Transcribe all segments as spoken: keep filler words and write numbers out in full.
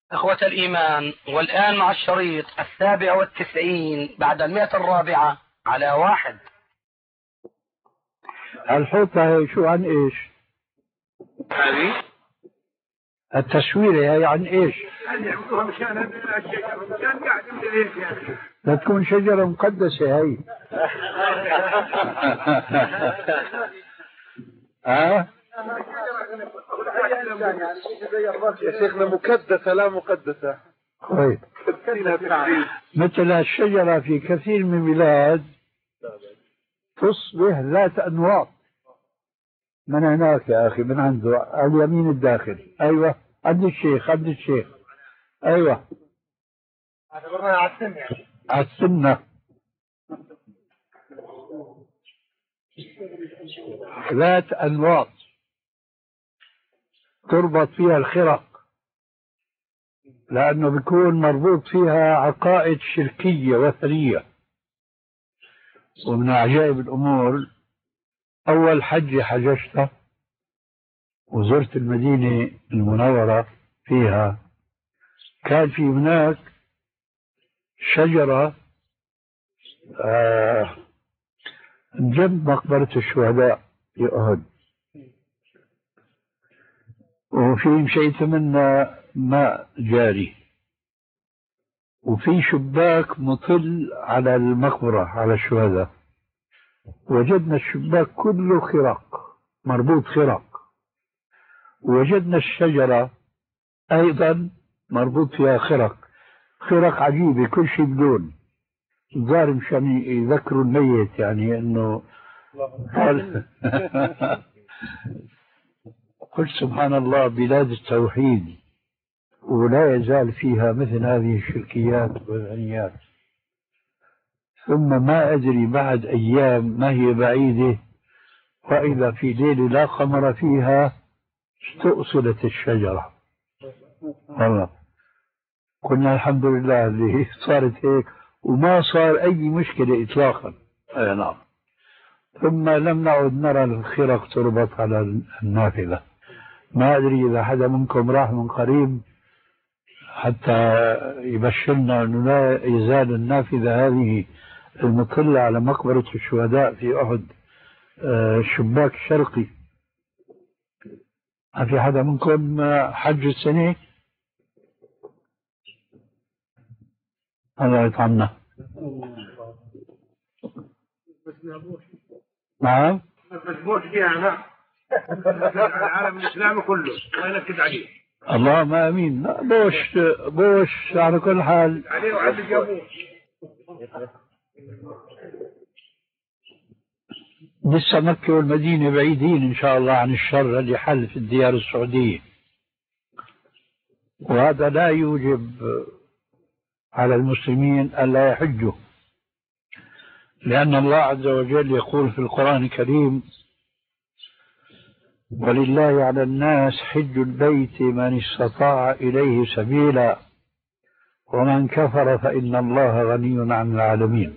إخوة الإيمان، والآن مع الشريط السابع والتسعين بعد المئة الرابعة على واحد. الحوطة هي شو عن إيش؟ هذه التسويرة هي عن إيش؟ يعملوها مشان الشجرة، مشان قاعد هيك يعني. لا تكون شجرة مقدسة هي. ها؟ يا شيخنا مكدسة لا مقدسة. طيب. مثل الشجرة في كثير من بلاد تصبح ذات أنواط. من هناك يا أخي، من عنده على اليمين الداخل. أيوة، عند الشيخ عند الشيخ. أيوة، اعتبرناها على السنة يعني. على السنة. ذات أنواط تربط فيها الخرق، لأنه بيكون مربوط فيها عقائد شركية وثنية. ومن عجائب الأمور، أول حج حججته وزرت المدينة المنورة فيها، كان في هناك شجرة آه جنب مقبرة الشهداء في أحد، وفي مشيت منها ماء جاري، وفي شباك مطل على المقبرة على الشهداء. وجدنا الشباك كله خرق، مربوط خرق. ووجدنا الشجرة أيضا مربوط فيها خرق، خرق عجيبة، كل شيء بدون الظاهر مشان يذكروا الميت، يعني انه قال. قلت سبحان الله، بلاد التوحيد ولا يزال فيها مثل هذه الشركيات والغنيات. ثم ما أدري بعد أيام ما هي بعيدة، وإذا في ليلة لا قمر فيها استؤصلت الشجرة. والله قلنا الحمد لله اللي صارت هيك، وما صار أي مشكلة إطلاقا. أي نعم. ثم لم نعد نرى الخرق تربط على النافذة. ما أدري إذا حدا منكم راح من قريب حتى يبشرنا أنه لا يزال النافذة هذه المطلة على مقبرة الشهداء في أحد شباك شرقي. ما في حدا منكم حج السنة؟ الله يطعمنا. نعم. مسبوح فيها العالم الإسلامي كله ما ينكد عليه. اللهم امين. بوش بوش على كل حال عليه وعلى الجابوس. لسه مكة والمدينة بعيدين إن شاء الله عن الشر اللي حل في الديار السعودية، وهذا لا يوجب على المسلمين ألا يحجوا، لأن الله عز وجل يقول في القرآن الكريم: ولله على الناس حج البيت من استطاع إليه سبيلا ومن كفر فإن الله غني عن العالمين.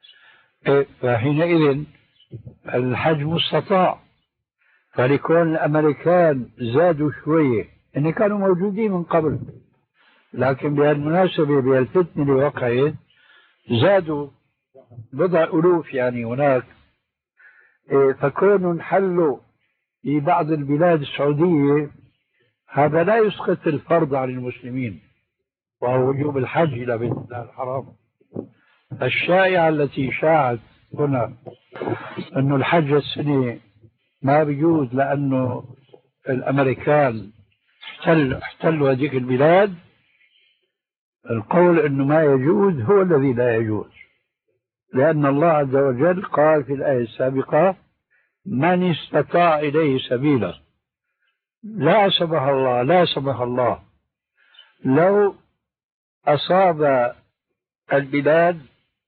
فحينئذ الحج مستطاع. فلكون الأمريكان زادوا شوية، إن كانوا موجودين من قبل، لكن بهالمناسبة بهالفتنة اللي وقعت زادوا بضع ألوف يعني هناك. فكونوا انحلوا في بعض البلاد السعودية، هذا لا يسقط الفرض عن المسلمين، وهو وجوب الحج إلى بيت الله الحرام. الشائعة التي شاعت هنا أنه الحج السنة ما بيجوز لأنه الأمريكان احتلوا احتلوا هذيك البلاد، القول أنه ما يجوز هو الذي لا يجوز، لأن الله عز وجل قال في الآية السابقة: من استطاع إليه سبيلا. لا سمح الله لا سمح الله لو أصاب البلاد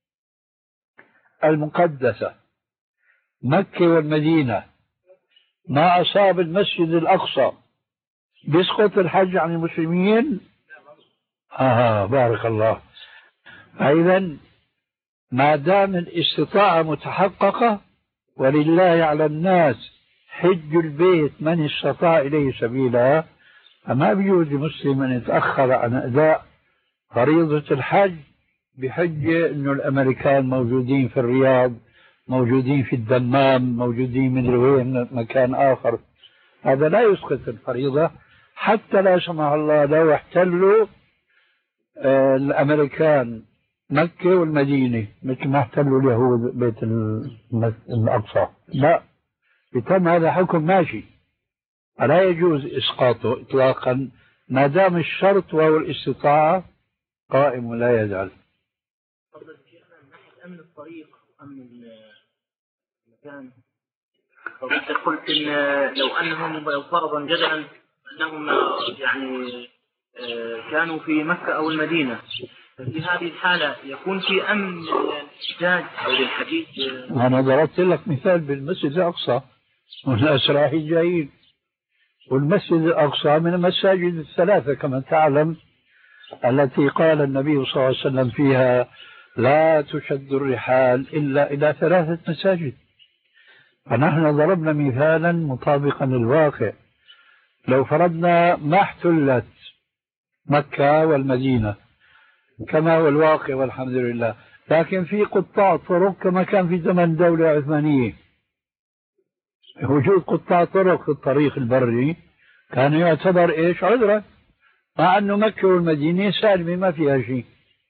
المقدسة مكة والمدينة ما أصاب المسجد الأقصى، بيسقط الحج عن المسلمين؟ آه بارك الله. أيضا ما دام الاستطاعة متحققة، ولله على الناس حج البيت من استطاع إليه سبيلا، فما بيجوز لمسلم أن يتأخر عن أداء فريضة الحج بحجة أنه الأمريكان موجودين في الرياض، موجودين في الدمام، موجودين من وين مكان آخر. هذا لا يسقط الفريضة، حتى لا سمح الله لو احتلوا آه الأمريكان مكة والمدينة مثل ما احتلوا اليهود بيت الأقصى، لا، بتم هذا حكم ماشي، لا يجوز إسقاطه إطلاقا ما دام الشرط وهو الاستطاعة قائم ولا يزال. تفضل شيخنا من ناحية أمن الطريق وأمن المكان، فقلت قلت إن لو أنهم لو فرضا جدلا أنهم يعني كانوا في مكة أو المدينة، في هذه الحالة يكون في أمن للحجاج أو للحديث. أنا ضربت لك مثال بالمسجد الأقصى والناس رايحين جايين، والمسجد الأقصى من المساجد الثلاثة كما تعلم التي قال النبي صلى الله عليه وسلم فيها لا تشد الرحال إلا إلى ثلاثة مساجد. فنحن ضربنا مثالا مطابقا للواقع. لو فرضنا ما احتلت مكة والمدينة كما هو الواقع والحمد لله، لكن في قطاع طرق كما كان في زمن الدولة العثمانية، وجود قطاع طرق في الطريق البري كان يعتبر ايش؟ عذرا، مع انه مكة والمدينة سالمة ما فيها شيء.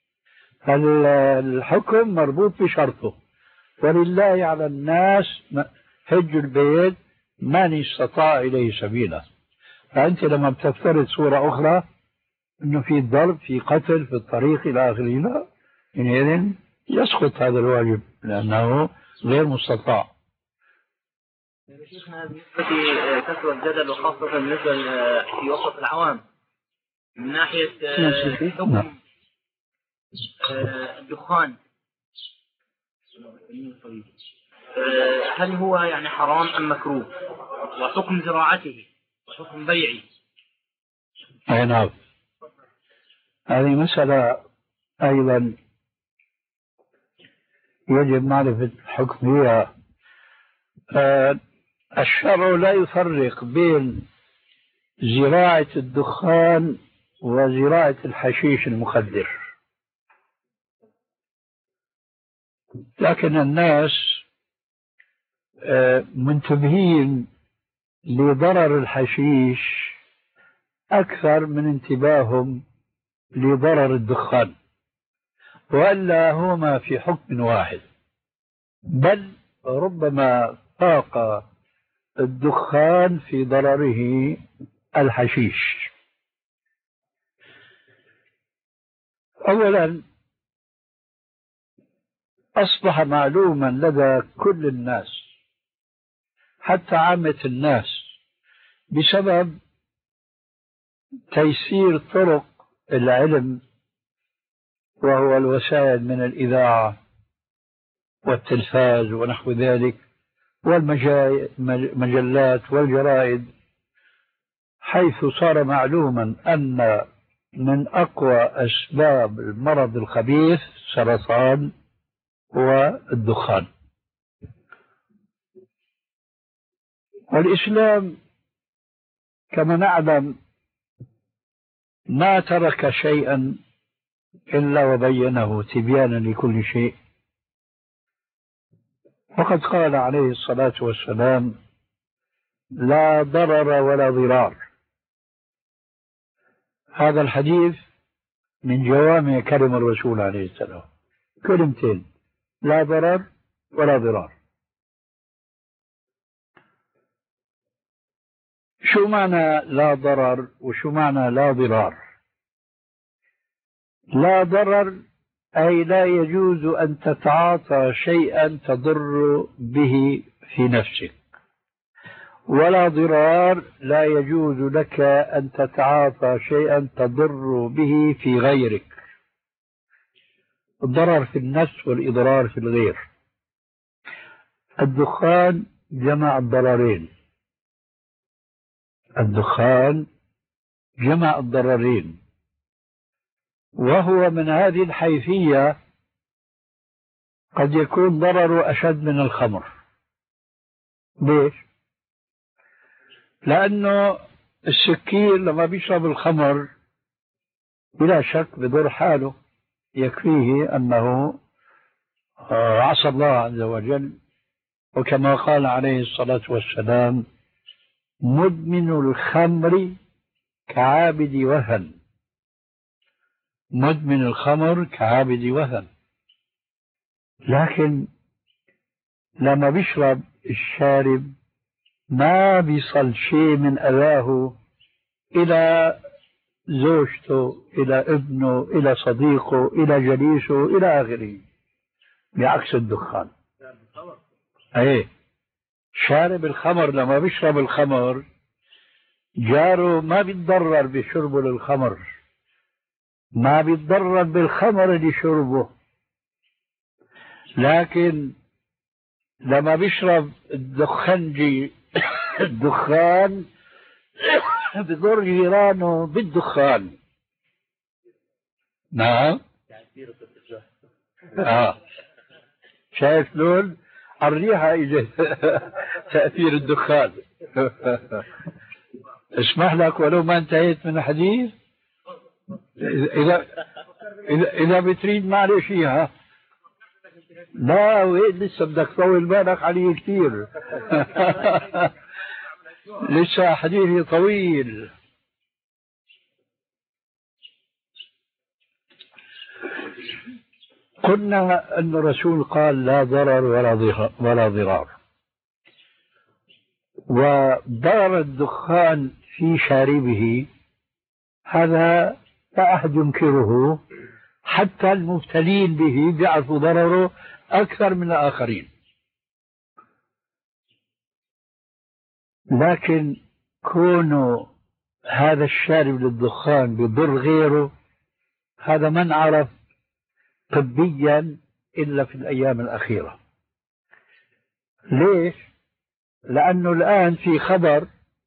فالحكم مربوط بشرطه، ولله على الناس حج البيت من استطاع اليه سبيلا. فانت لما بتفترض صورة اخرى انه في ضرب في قتل في الطريق الى اخره، لا، حينئذ يسقط هذا الواجب لانه غير مستطاع. شيخنا بالنسبة كثرة الجدل وخاصة بالنسبة في وسط العوام من ناحية حكم الدخان، هل هو يعني حرام أم مكروه، وحكم زراعته وحكم بيعه؟ أي نعم، هذه مسألة أيضا يجب معرفة الحكم فيها. آه الشرع لا يفرق بين زراعة الدخان وزراعة الحشيش المخدر، لكن الناس آه منتبهين لضرر الحشيش أكثر من انتباههم لضرر الدخان، وإلا هما في حكم واحد، بل ربما فاق الدخان في ضرره الحشيش. أولا أصبح معلوما لدى كل الناس حتى عامة الناس بسبب تيسير طرق العلم وهو الوسائل من الإذاعة والتلفاز ونحو ذلك والمجلات والجرائد، حيث صار معلوما أن من أقوى أسباب المرض الخبيث سرطان والدخان. والإسلام كما نعلم ما ترك شيئا إلا وبينه تبيانا لكل شيء، وقد قال عليه الصلاة والسلام لا ضرر ولا ضرار. هذا الحديث من جوامع كلم الرسول عليه السلام، كلمتين، لا ضرر ولا ضرار. شو معنى لا ضرر وشو معنى لا ضرار؟ لا ضرر أي لا يجوز أن تتعاطى شيئا تضر به في نفسك، ولا ضرار لا يجوز لك أن تتعاطى شيئا تضر به في غيرك. الضرر في النفس والإضرار في الغير. الدخان جمع الضررين، الدخان جمع الضررين، وهو من هذه الحيثية قد يكون ضرره أشد من الخمر. ليش؟ لأنه السكير لما بيشرب الخمر بلا شك بضر حاله، يكفيه أنه عصى الله عز وجل، وكما قال عليه الصلاة والسلام: مدمن الخمر كعابد وثن. مدمن الخمر كعابد وثن. لكن لما بيشرب الشارب ما بيصل شيء من أذاه إلى زوجته، إلى ابنه، إلى صديقه، إلى جليسه، إلى آخره، بعكس الدخان. أيه، شارب الخمر لما بيشرب الخمر جاره ما بيتضرر بشربه للخمر، ما بيتضرر بالخمر اللي شربه، لكن لما بيشرب الدخنجي الدخان بضر جيرانه بالدخان. نعم. آه. شايف لون الريحة إجا تأثير الدخان. اسمح لك ولو ما انتهيت من الحديث، إذا إذا إذا بتريد معلش إياها. لا وين لسه بدك تطول بالك عليه كثير. لسه حديثي طويل. قلنا أن الرسول قال: لا ضرر ولا ضرار. وضرر الدخان في شاربه هذا لا أحد ينكره، حتى المبتلين به بيعرفوا ضرره أكثر من الآخرين. لكن كونه هذا الشارب للدخان بضر غيره هذا ما انعرف طبيا إلا في الأيام الأخيرة. ليش؟ لأنه الآن في خبر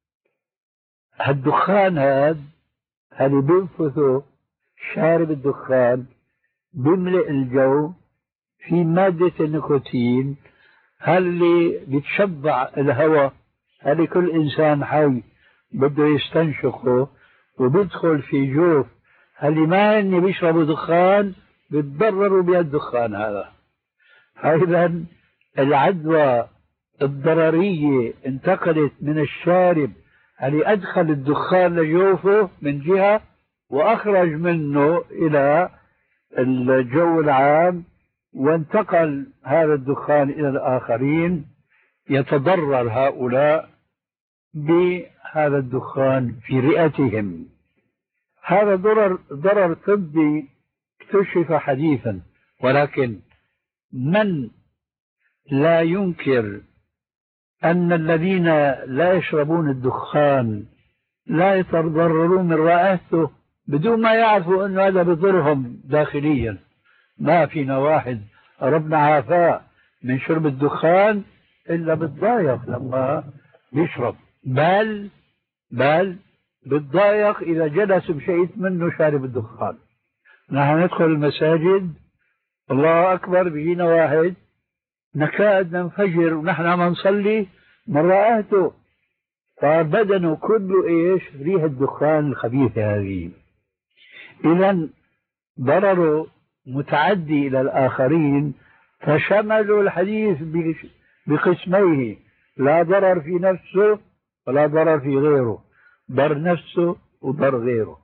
الدخان هذا اللي بينفثه شارب الدخان بيملئ الجو في مادة النيكوتين اللي بتشبع الهواء، اللي كل إنسان حي بده يستنشقه وبيدخل في جوف اللي ما إني بيشربوا دخان بتضرروا بالدخان هذا. فإذا العدوى الضررية انتقلت من الشارب اللي أدخل الدخان لجوفه من جهة وأخرج منه إلى الجو العام، وانتقل هذا الدخان إلى الآخرين، يتضرر هؤلاء بهذا الدخان في رئتهم. هذا ضرر ضرر طبي اكتشف حديثا، ولكن من لا ينكر أن الذين لا يشربون الدخان لا يتضررون من رائحته بدون ما يعرفوا أن هذا بضرهم داخليا. ما فينا واحد ربنا عافاه من شرب الدخان إلا بتضايق لما يشرب، بل بل بتضايق إذا جلس بشيء منه شارب الدخان. نحن ندخل المساجد الله أكبر بيجينا واحد نكاد ننفجر ونحن عم نصلي من رائحته، صار بدنه كله ايش؟ ريح الدخان الخبيثة هذه. إذا ضرره متعدي إلى الآخرين، فشملوا الحديث بقسميه: لا ضرر في نفسه ولا ضرر في غيره، ضر نفسه وضر غيره.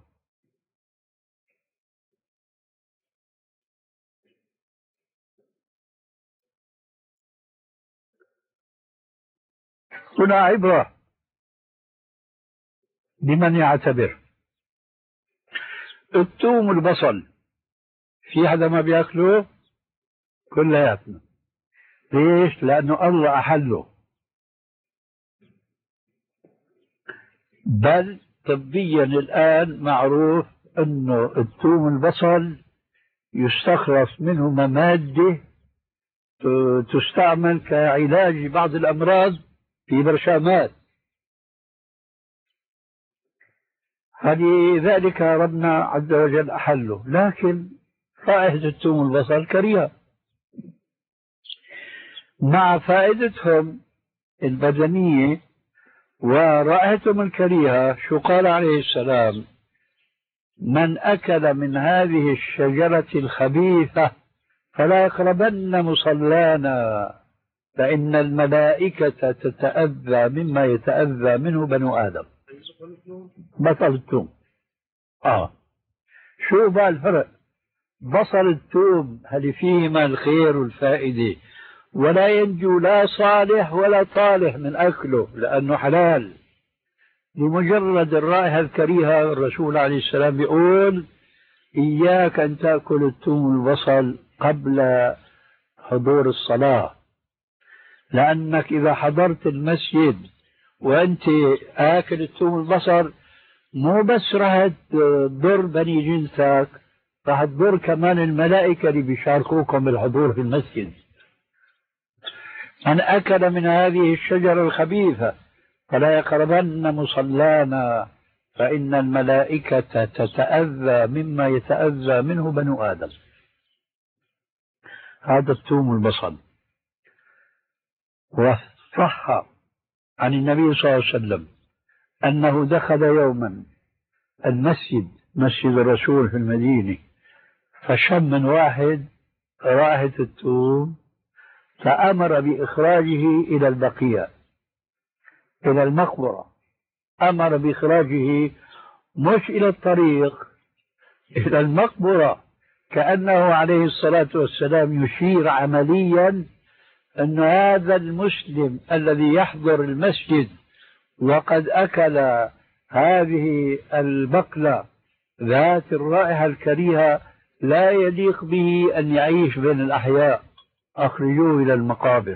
هنا عبرة بمن يعتبر. الثوم والبصل في حدا ما بياكله؟ كلياتنا. ليش؟ لأنه الله أحله. بل طبيا الآن معروف أنه الثوم والبصل يستخلص منهما مادة تستعمل كعلاج بعض الأمراض في برشامات. فلذلك ربنا عز وجل أحله، لكن فائدة الثوم والبصل كريهة مع فائدتهم البدنية، ورائحتهم الكريهة شو قال عليه السلام؟ من أكل من هذه الشجرة الخبيثة فلا يقربن مصلانا فإن الملائكة تتأذى مما يتأذى منه بنو آدم. بصل الثوم. آه شو بقى الفرق؟ بصل الثوم هل فيهما الخير والفائدة، ولا ينجو لا صالح ولا طالح من أكله لأنه حلال. لمجرد الرائحة الكريهة الرسول عليه السلام يقول إياك أن تأكل الثوم والبصل قبل حضور الصلاة، لأنك إذا حضرت المسجد وأنت آكل الثوم والبصل مو بس راح تضر بني جنسك، راح تضر كمان الملائكة اللي بيشاركوكم بالحضور في المسجد. من أكل من هذه الشجرة الخبيثة فلا يقربن مصلانا فإن الملائكة تتأذى مما يتأذى منه بنو آدم. هذا الثوم والبصل. وصح عن النبي صلى الله عليه وسلم أنه دخل يوما المسجد، مسجد الرسول في المدينة، فشم من واحد رائحة الثوم فأمر بإخراجه إلى البقيع، إلى المقبرة. أمر بإخراجه مش إلى الطريق، إلى المقبرة، كأنه عليه الصلاة والسلام يشير عمليا أن هذا المسلم الذي يحضر المسجد وقد أكل هذه البقلة ذات الرائحة الكريهة لا يليق به أن يعيش بين الأحياء، أخرجوه إلى المقابر.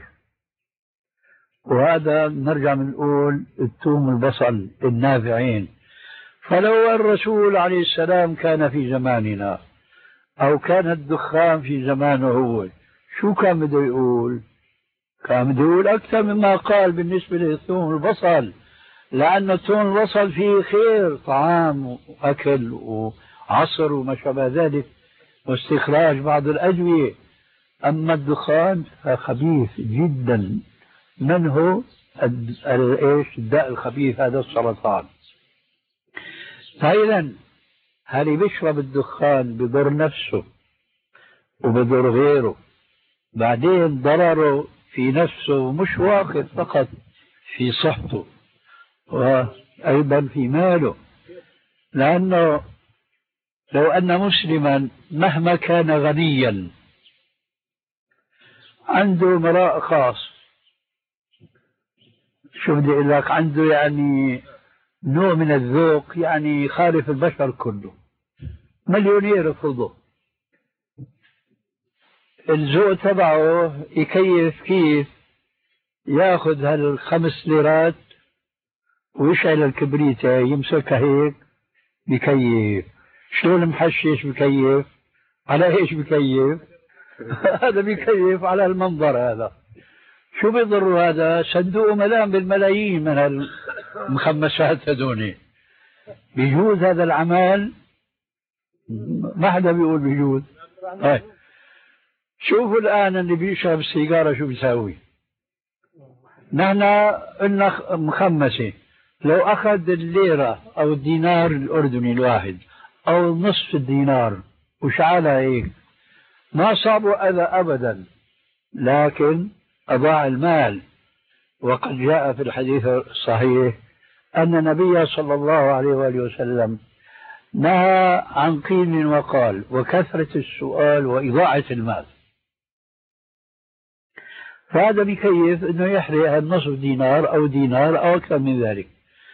وهذا نرجع بنقول الثوم والبصل النافعين. فلو الرسول عليه السلام كان في زماننا أو كان الدخان في زمانه هو، شو كان بده يقول؟ كان بده يقول أكثر مما قال بالنسبة للثوم والبصل، لأن الثوم والبصل فيه خير، طعام وأكل وعصر وما شابه ذلك واستخراج بعض الأدوية. أما الدخان فخبيث جدا، منه ايش الداء الخبيث هذا السرطان. فإذا هل بيشرب الدخان بضر نفسه وبضر غيره، بعدين ضرره في نفسه مش واقف فقط في صحته وأيضا في ماله. لأنه لو أن مسلما مهما كان غنيا عنده مراء خاص، شو بدي أقول لك، عنده يعني نوع من الذوق يعني خالف البشر كله، مليونير فرضه، الذوق تبعه يكيف كيف ياخذ هالخمس ليرات ويشعل الكبريتة يمسكها هيك بكيف. شلون محشش بكيف؟ على ايش بكيف؟ هذا بكيف على المنظر. هذا شو بيضر؟ هذا صندوق ملام بالملايين من المخمسات هذوني. بيجوز هذا العمل؟ ما حدا بيقول بيجوز. هاي شوفوا الآن اللي بيشرب السيجارة شو بيساوي. نحن قلنا مخمسة، لو أخذ الليرة أو الدينار الأردني الواحد أو نصف الدينار وشعلها هيك ما صابوا أذى أبدا، لكن أضاع المال. وقد جاء في الحديث الصحيح أن النبي صلى الله عليه وآله وسلم نهى عن قيل وقال وكثرة السؤال وإضاعة المال. فهذا بكيف أنه يحرق النصف دينار أو دينار أو أكثر من ذلك.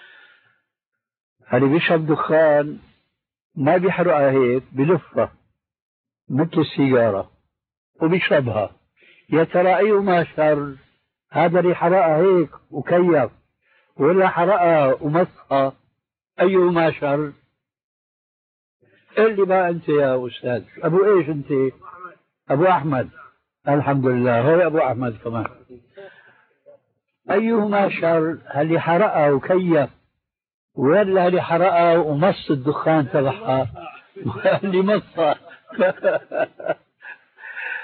اللي بيشرب دخان ما بيحرقها هيك، بلفها مثل السيجارة وبيشربها. يا ترى أيهما شر؟ هذا اللي حرقها هيك وكيف، ولا حرقها ومسخها؟ أيهما شر؟ قل لي بقى أنت يا أستاذ. أبو إيش أنت؟ أبو أحمد. الحمد لله هو أبو أحمد كمان. أيهما شر؟ اللي حرقها وكيف، ولا اللي حرقها ومص الدخان تبعها اللي مصها؟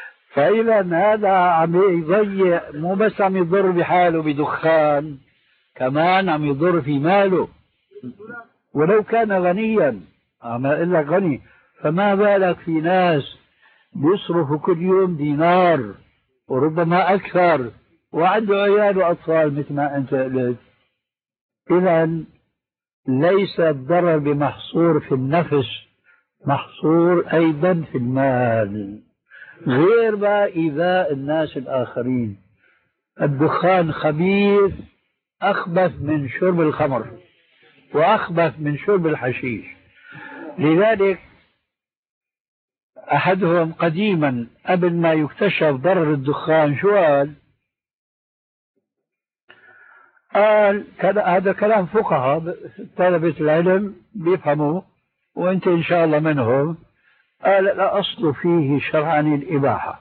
فإذا هذا عم يضيع، مو بس عم يضر بحاله بدخان، كمان عم يضر في ماله، ولو كان غنيا. عم أقول لك غني، فما بالك في ناس بيصرفوا كل يوم دينار وربما أكثر وعنده عيال وأطفال مثل ما أنت قلت. إذا ليس الضرر بمحصور في النفس، محصور أيضا في المال، غير ما إيذاء الناس الآخرين. الدخان خبيث، أخبث من شرب الخمر وأخبث من شرب الحشيش. لذلك أحدهم قديما قبل ما يكتشف ضرر الدخان شو قال؟ قال هذا كلام فقهاء طلبة العلم بيفهموا وانت ان شاء الله منهم. قال الأصل فيه شرعا الإباحة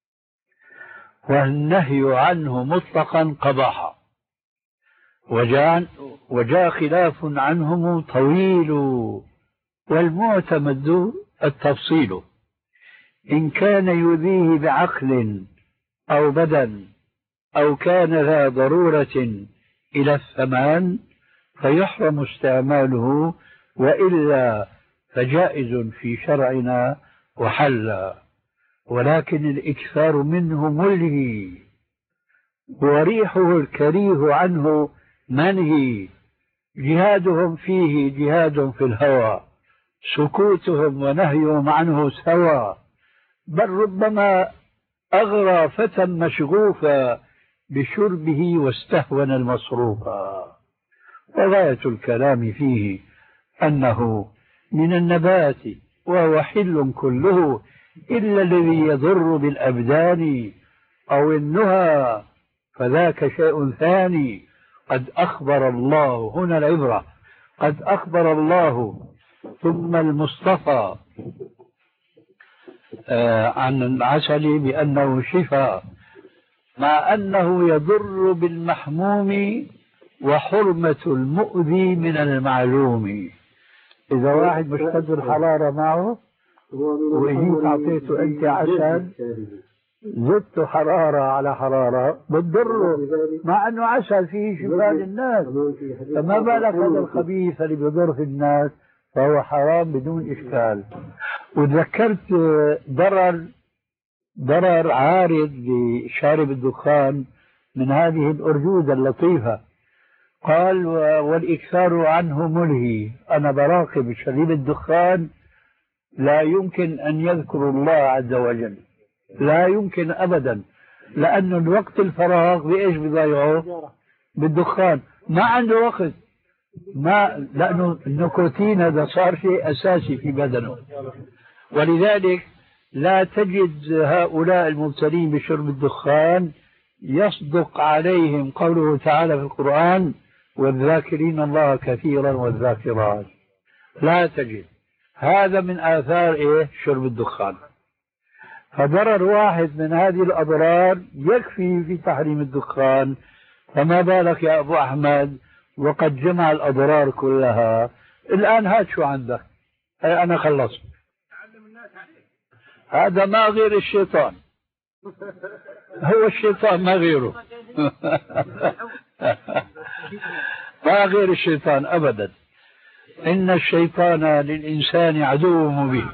والنهي عنه مطلقا قباحة، وجاء وجاء خلاف عنهم طويل والمعتمد التفصيل، إن كان يؤذيه بعقل أو بدن أو كان ذا ضرورة إلى الثمان فيحرم استعماله، وإلا فجائز في شرعنا وحل. ولكن الإكثار منه ملهي وريحه الكريه عنه منهي، جهادهم فيه جهاد في الهوى، سكوتهم ونهيهم عنه سوى، بل ربما أغرى فتى مشغوفا بشربه واستهون المصروفا. وغاية الكلام فيه أنه من النبات وهو حل كله إلا الذي يضر بالأبدان أو النهى، فذاك شيء ثاني. قد أخبر الله، هنا العبرة، قد أخبر الله ثم المصطفى آه عن العسل بأنه شفاء، مع أنه يضر بالمحموم وحرمة المؤذي من المعلوم. إذا واحد مشتد الحرارة معه وإجيت أعطيته أنت عسل زدت حرارة على حرارة بتضره، مع أنه عسل فيه شفاء للناس، فما بالك هذا الخبيث اللي بيضر في الناس فهو حرام بدون إشكال. وتذكرت ضرر ضرر عارض لشارب الدخان من هذه الأرجوزة اللطيفة. قال والإكثار عنه ملهي. أنا براقب شريب الدخان لا يمكن أن يذكر الله عز وجل، لا يمكن أبدا، لأنه الوقت الفراغ بإيش بضيعه؟ بالدخان. ما عنده وقت، ما لأنه النيكوتين هذا صار شيء أساسي في بدنه. ولذلك لا تجد هؤلاء المبتلين بشرب الدخان يصدق عليهم قوله تعالى في القرآن والذاكرين الله كثيرا والذاكرات، لا تجد. هذا من آثار إيه؟ شرب الدخان. فضرر واحد من هذه الأضرار يكفي في تحريم الدخان، فما بالك يا أبو أحمد وقد جمع الأضرار كلها. الآن هات شو عندك، أي أنا خلصت. هذا ما غير الشيطان، هو الشيطان ما غيره ما غير الشيطان أبدا. إن الشيطان للإنسان عدو مبين.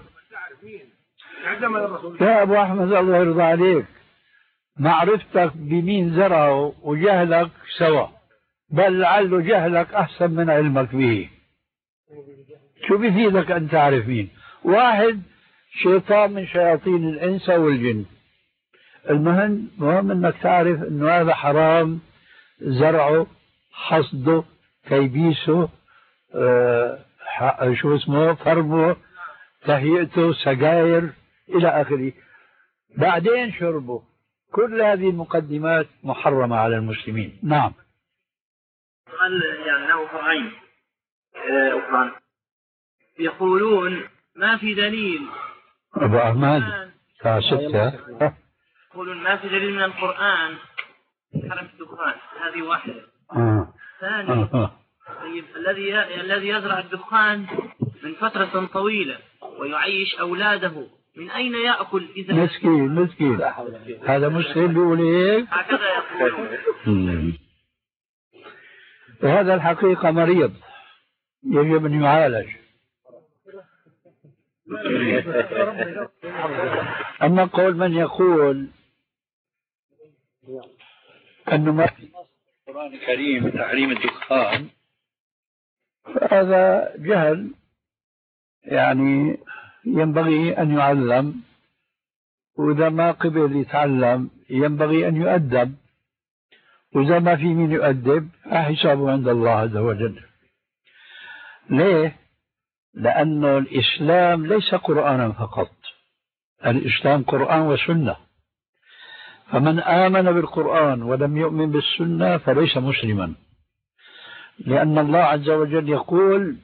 يا أبو أحمد الله يرضى عليك، معرفتك بمين زرعه وجهلك سوا، بل لعل جهلك أحسن من علمك به. شو بيفيدك أن تعرف مين؟ واحد شيطان من شياطين الإنس والجن. المهم مهم أنك تعرف أنه هذا حرام، زرعه، حصده، تيبيسه، آه شو اسمه، فرمه، تهيئته، سجاير إلى آخره، بعدين شربه. كل هذه المقدمات محرمة على المسلمين. نعم. قال يعني له فرعين أخرى يقولون ما في دليل. أبو أحمد الساعة ستة. يقولون ما في دليل من القرآن حرم الدخان، هذه واحدة. آه. ثاني آه. طيب الذي الذي يزرع الدخان من فترة طويلة ويعيش أولاده من أين يأكل إذا؟ مسكين مسكين، هذا مسلم بيقول هيك. هكذا يقولون. وهذا الحقيقة مريض يجب أن يعالج. أما قول من يقول أنه ما في نص في القرآن الكريم تحريم الدخان فهذا جهل، يعني ينبغي أن يعلم، وإذا ما قبل يتعلم ينبغي أن يؤدب، وإذا ما في من يؤدب فحسابه عند الله عز وجل. ليه؟ لأن الإسلام ليس قرآنا فقط، الإسلام قرآن وسنة، فمن آمن بالقرآن ولم يؤمن بالسنة فليس مسلما، لأن الله عز وجل يقول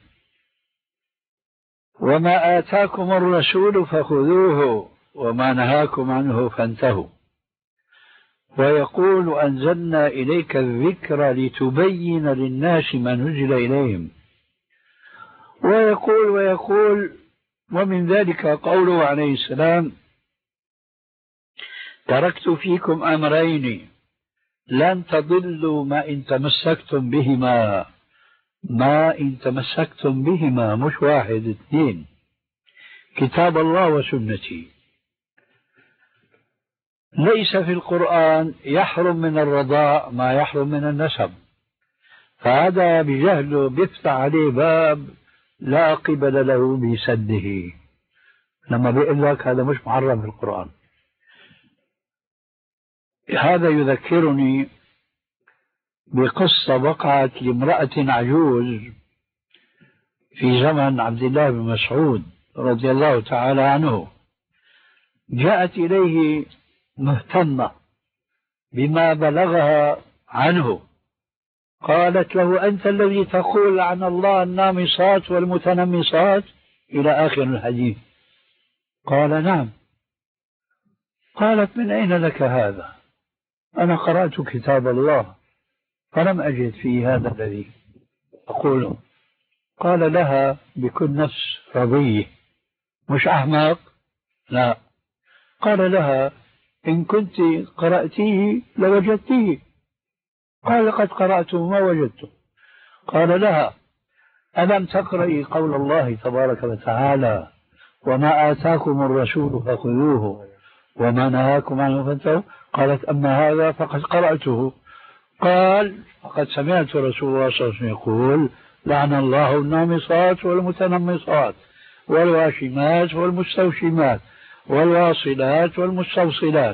وما آتاكم الرسول فخذوه وما نهاكم عنه فانتهوا، ويقول أنزلنا إليك الذكر لتبين للناس ما نزل إليهم، ويقول ويقول ومن ذلك قوله عليه السلام تركت فيكم أمرين لن تضلوا ما إن تمسكتم بهما، ما إن تمسكتم بهما مش واحد اثنين، كتاب الله وسنتي. ليس في القرآن يحرم من الرضاع ما يحرم من النسب، فهذا بجهله بيفتح عليه باب لا قبل له بسده، لما بيقول لك هذا مش محرم في القرآن. هذا يذكرني بقصة وقعت لامرأة عجوز في زمن عبد الله بن مسعود رضي الله تعالى عنه. جاءت إليه مهتمة بما بلغها عنه، قالت له أنت الذي تقول عن الله النامصات والمتنمصات إلى آخر الحديث. قال نعم. قالت من أين لك هذا؟ أنا قرأت كتاب الله فلم أجد فيه هذا الذي أقوله. قال لها بكل نفس رضيه مش أحمق، لا. قال لها إن كنت قرأتيه لوجدتيه. قال قد قرأته ما وجدته. قال لها ألم تقرأي قول الله تبارك وتعالى وما آتاكم الرسول فخذوه وما نهاكم عنه فانتهوا؟ قالت أما هذا فقد قرأته. قال فقد سمعت رسول الله صلى الله عليه وسلم يقول لعن الله النامصات والمتنمصات والواشمات والمستوشمات والواصلات والمستوصلات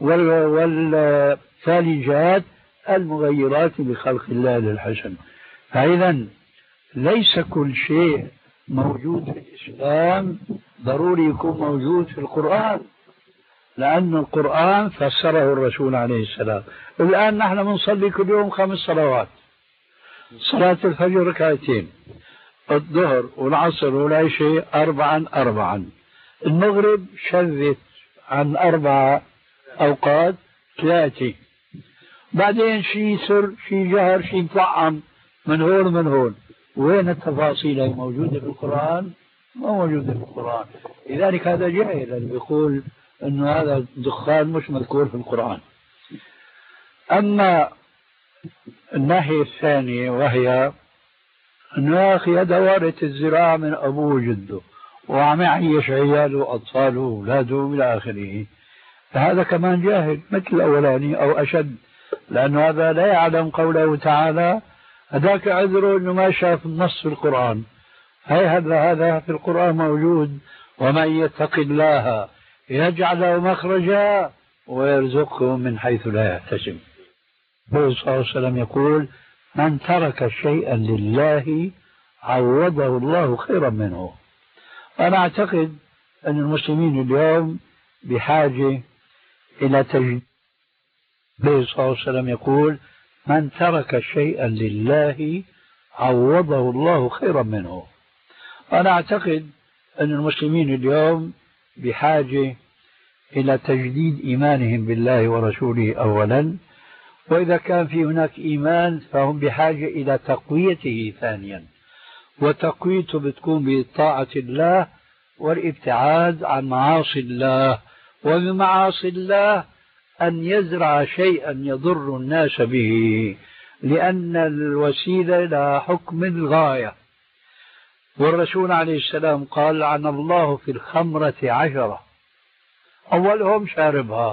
والثالجات المغيرات بخلق الله للحسن. فإذا ليس كل شيء موجود في الإسلام ضروري يكون موجود في القرآن، لأن القرآن فسره الرسول عليه السلام. الآن نحن بنصلي كل يوم خمس صلوات، صلاة الفجر ركعتين، الظهر والعصر والعشاء أربعا أربعا، المغرب شذت عن أربع أوقات ثلاثة، بعدين شي سر شي جهر شي مطعم من هون من هون. وين التفاصيل هي موجودة في القرآن؟ ما موجودة في القرآن. لذلك هذا جاهل اللي بيقول أنه هذا الدخان مش مذكور في القرآن. أما الناحية الثانية وهي أنه يا أخي هذا وارث الزراعة من أبوه وجده وعم يعيش عياله وأطفاله وأولاده إلى آخره، فهذا كمان جاهل مثل الأولاني أو أشد، لأنه هذا لا يعلم قوله تعالى هذاك عذره أنه ما شاف النص في القرآن. هي هذا هذا في القرآن موجود ومن يتق الله يجعل له مخرجا ويرزقه من حيث لا يحتسب. النبي صلى الله عليه وسلم يقول من ترك شيئا لله عوضه الله خيرا منه. أنا أعتقد أن المسلمين اليوم بحاجة إلى تجديد. النبي صلى الله عليه وسلم يقول من ترك شيئا لله عوضه الله خيرا منه. أنا أعتقد أن المسلمين اليوم بحاجة إلى تجديد إيمانهم بالله ورسوله أولا، وإذا كان في هناك إيمان فهم بحاجة إلى تقويته ثانيا، وتقويته بتكون بطاعة الله والابتعاد عن معاصي الله، ومن معاصي الله أن يزرع شيئا يضر الناس به، لأن الوسيلة لها حكم الغاية. والرسول عليه السلام قال عن الله في الخمرة عشرة، أولهم شاربها،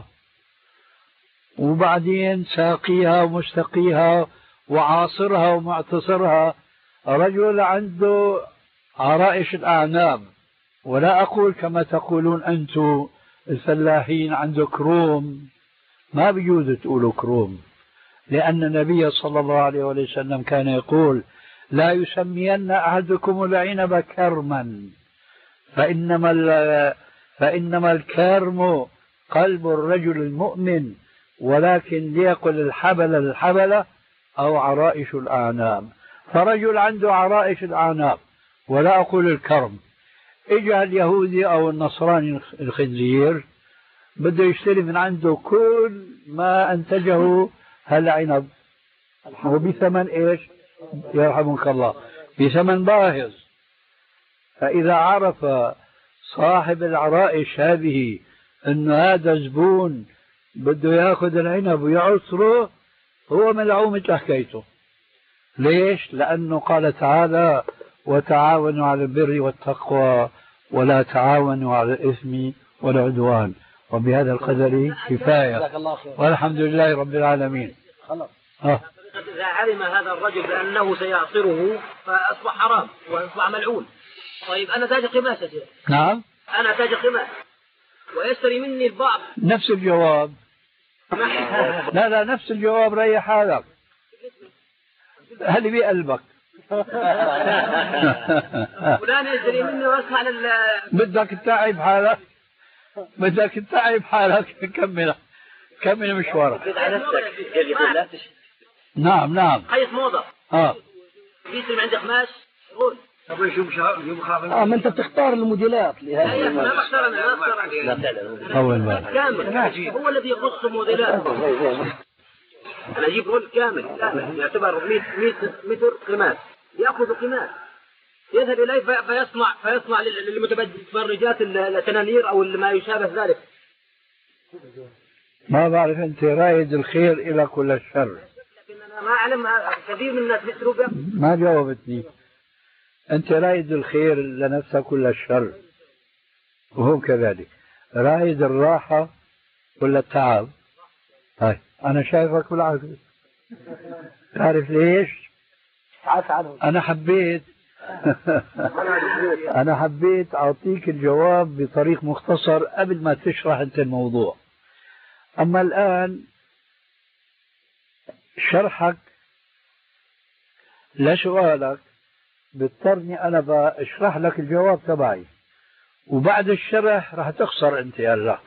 وبعدين ساقيها ومستقيها وعاصرها ومعتصرها. رجل عنده عرائش الأعناب، ولا أقول كما تقولون أنتم الفلاحين عنده كروم، ما بيجوز تقولوا كروم، لأن النبي صلى الله عليه وسلم كان يقول لا يسمين أحدكم العنب كرما فإنما, فإنما الكرم قلب الرجل المؤمن، ولكن ليقل الحبل الحبل أو عرائش الأعناب. فرجل عنده عرائش الأعناب، ولا أقول الكرم. إجا اليهودي أو النصراني الخنزير بده يشتري من عنده كل ما أنتجه هالعنب، وبثمن إيش؟ يرحمك الله، بثمن باهظ. فإذا عرف صاحب العرائش هذه أن هذا زبون بده يأخذ العنب ويعصره، هو ملعوم مثل حكايته. ليش؟ لأنه قال تعالى وتعاونوا على البر والتقوى ولا تعاونوا على الإثم والعدوان. وبهذا القدر كفاية، والحمد لله رب العالمين. آه. إذا علم هذا الرجل بأنه سيعصره فأصبح حرام وأصبح ملعون. طيب أنا تاج قماش يا شيخ. نعم أنا تاج قماش ويشتري مني البعض. نفس الجواب. لا لا نفس الجواب، ريح حالك، هل بقلبك. فلان يشتري مني واسمع لل بدك تتعب حالك، بدك تتعب حالك. كمل كمل مشوارك. نعم نعم خيط موضة. اه يشتري من عندك قماش قول. اه ما انت بتختار الموديلات لهذا. ما بختار انا، ما بختار اول ما كامل هو الذي يقص الموديلات. انا اجيب رول كامل كامل يعتبر مئة متر قماش، ياخذ قماش يذهب اليه فيصنع فيصنع للمتبرجات التنانير او ما يشابه ذلك. ما بعرف انت رايد الخير الى كل الشر. لكن انا ما اعلم كثير من الناس بيشتروا بها. ما جاوبتني. انت رايد الخير لنفسك كل الشر، وهو كذلك رايد الراحة ولا التعب. هاي أنا شايفك بالعكس. تعرف ليش؟ أنا حبيت أنا حبيت أعطيك الجواب بطريق مختصر قبل ما تشرح أنت الموضوع. أما الآن شرحك لسؤالك بضطرني أنا بشرح لك الجواب تبعي، وبعد الشرح راح تخسر أنت هلا.